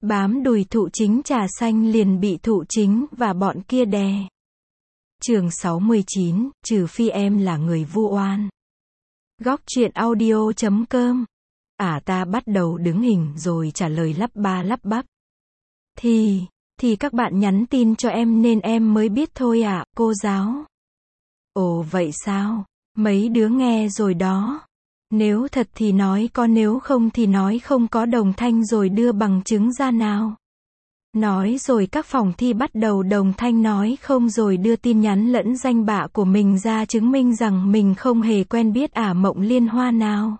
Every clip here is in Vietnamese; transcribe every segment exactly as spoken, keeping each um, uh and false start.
Bám đùi thụ chính trà xanh liền bị thụ chính và bọn kia đè. Chương sáu mươi chín, trừ phi em là người vu oan. Góc truyện audio chấm com. Ả ta bắt đầu đứng hình rồi trả lời lắp ba lắp bắp. Thì, thì các bạn nhắn tin cho em nên em mới biết thôi ạ, à, cô giáo. Ồ vậy sao? Mấy đứa nghe rồi đó. Nếu thật thì nói có, nếu không thì nói không có, đồng thanh rồi đưa bằng chứng ra nào. Nói rồi các phòng thi bắt đầu đồng thanh nói không rồi đưa tin nhắn lẫn danh bạ của mình ra chứng minh rằng mình không hề quen biết Ả Mộng Liên Hoa nào.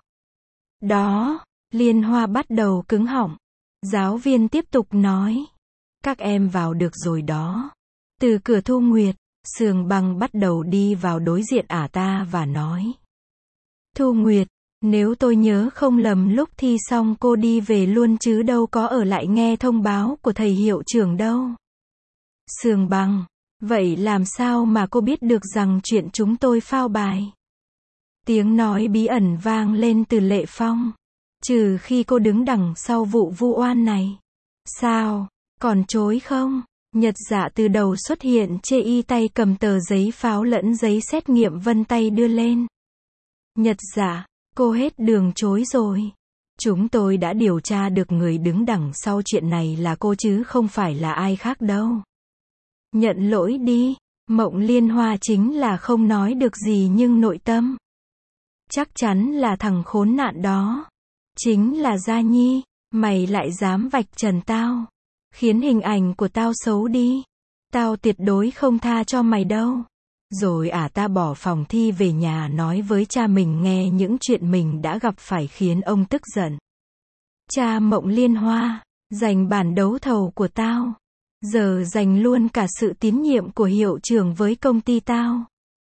Đó, Liên Hoa bắt đầu cứng họng. Giáo viên tiếp tục nói. Các em vào được rồi đó. Từ cửa Thu Nguyệt, Sường Bằng bắt đầu đi vào đối diện Ả ta và nói. Thu Nguyệt, nếu tôi nhớ không lầm lúc thi xong cô đi về luôn chứ đâu có ở lại nghe thông báo của thầy hiệu trưởng đâu. Sường Bằng, vậy làm sao mà cô biết được rằng chuyện chúng tôi phao bài? Tiếng nói bí ẩn vang lên từ Lệ Phong. Trừ khi cô đứng đằng sau vụ vu oan này. Sao? Còn chối không? Nhật Dạ từ đầu xuất hiện chê y, tay cầm tờ giấy pháo lẫn giấy xét nghiệm vân tay đưa lên. Nhật Dạ, cô hết đường chối rồi. Chúng tôi đã điều tra được người đứng đằng sau chuyện này là cô chứ không phải là ai khác đâu. Nhận lỗi đi. Mộng Liên Hoa chính là không nói được gì nhưng nội tâm. Chắc chắn là thằng khốn nạn đó. Chính là Gia Nhi. Mày lại dám vạch trần tao. Khiến hình ảnh của tao xấu đi. Tao tuyệt đối không tha cho mày đâu. Rồi Ả ta bỏ phòng thi về nhà nói với cha mình nghe những chuyện mình đã gặp phải khiến ông tức giận. Cha Mộng Liên Hoa, giành bản đấu thầu của tao. Giờ giành luôn cả sự tín nhiệm của hiệu trưởng với công ty tao.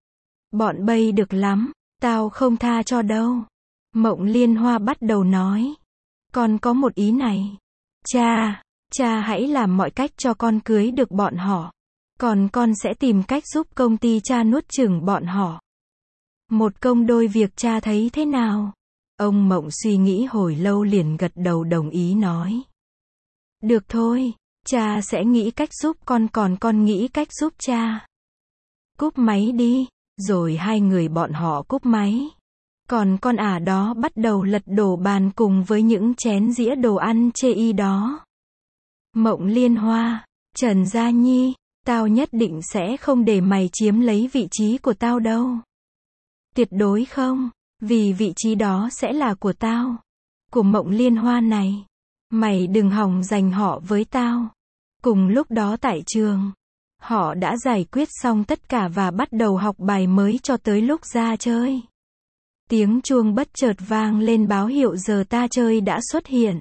Bọn bay được lắm, tao không tha cho đâu. Mộng Liên Hoa bắt đầu nói. Con có một ý này. Cha, cha hãy làm mọi cách cho con cưới được bọn họ. Còn con sẽ tìm cách giúp công ty cha nuốt chửng bọn họ. Một công đôi việc, cha thấy thế nào? Ông Mộng suy nghĩ hồi lâu liền gật đầu đồng ý nói. Được thôi, cha sẽ nghĩ cách giúp con, còn con nghĩ cách giúp cha. Cúp máy đi. Rồi hai người bọn họ cúp máy. Còn con Ả đó bắt đầu lật đổ bàn cùng với những chén dĩa đồ ăn chê y đó. Mộng Liên Hoa, Trần Gia Nhi, tao nhất định sẽ không để mày chiếm lấy vị trí của tao đâu. Tuyệt đối không, vì vị trí đó sẽ là của tao. Của Mộng Liên Hoa này. Mày đừng hòng giành họ với tao. Cùng lúc đó tại trường, họ đã giải quyết xong tất cả và bắt đầu học bài mới cho tới lúc ra chơi. Tiếng chuông bất chợt vang lên báo hiệu giờ ta chơi đã xuất hiện.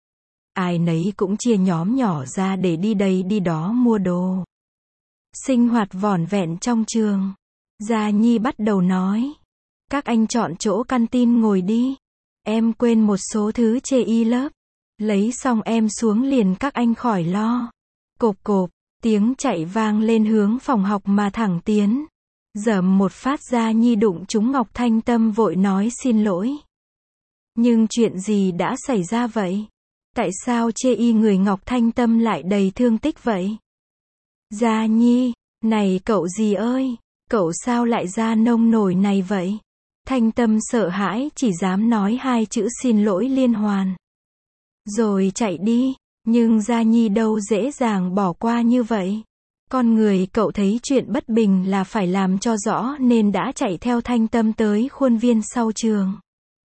Ai nấy cũng chia nhóm nhỏ ra để đi đây đi đó mua đồ. Sinh hoạt vỏn vẹn trong trường. Gia Nhi bắt đầu nói. Các anh chọn chỗ canteen ngồi đi. Em quên một số thứ chê y lớp. Lấy xong em xuống liền, các anh khỏi lo. Cộp cộp, tiếng chạy vang lên hướng phòng học mà thẳng tiến. Dầm một phát Gia Nhi đụng trúng Ngọc Thanh Tâm, vội nói xin lỗi. Nhưng chuyện gì đã xảy ra vậy? Tại sao chê y người Ngọc Thanh Tâm lại đầy thương tích vậy? Gia Nhi, này cậu gì ơi, cậu sao lại ra nông nổi này vậy? Thanh Tâm sợ hãi chỉ dám nói hai chữ xin lỗi liên hoàn. Rồi chạy đi, nhưng Gia Nhi đâu dễ dàng bỏ qua như vậy. Con người cậu thấy chuyện bất bình là phải làm cho rõ nên đã chạy theo Thanh Tâm tới khuôn viên sau trường.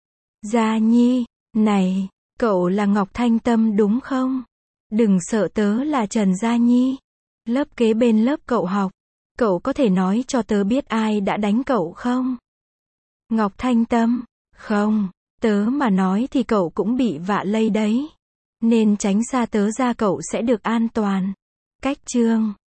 Gia Nhi, này, cậu là Ngọc Thanh Tâm đúng không? Đừng sợ, tớ là Trần Gia Nhi. Lớp kế bên lớp cậu học. Cậu có thể nói cho tớ biết ai đã đánh cậu không? Ngọc Thanh Tâm, không, tớ mà nói thì cậu cũng bị vạ lây đấy. Nên tránh xa tớ ra, cậu sẽ được an toàn. Cách chương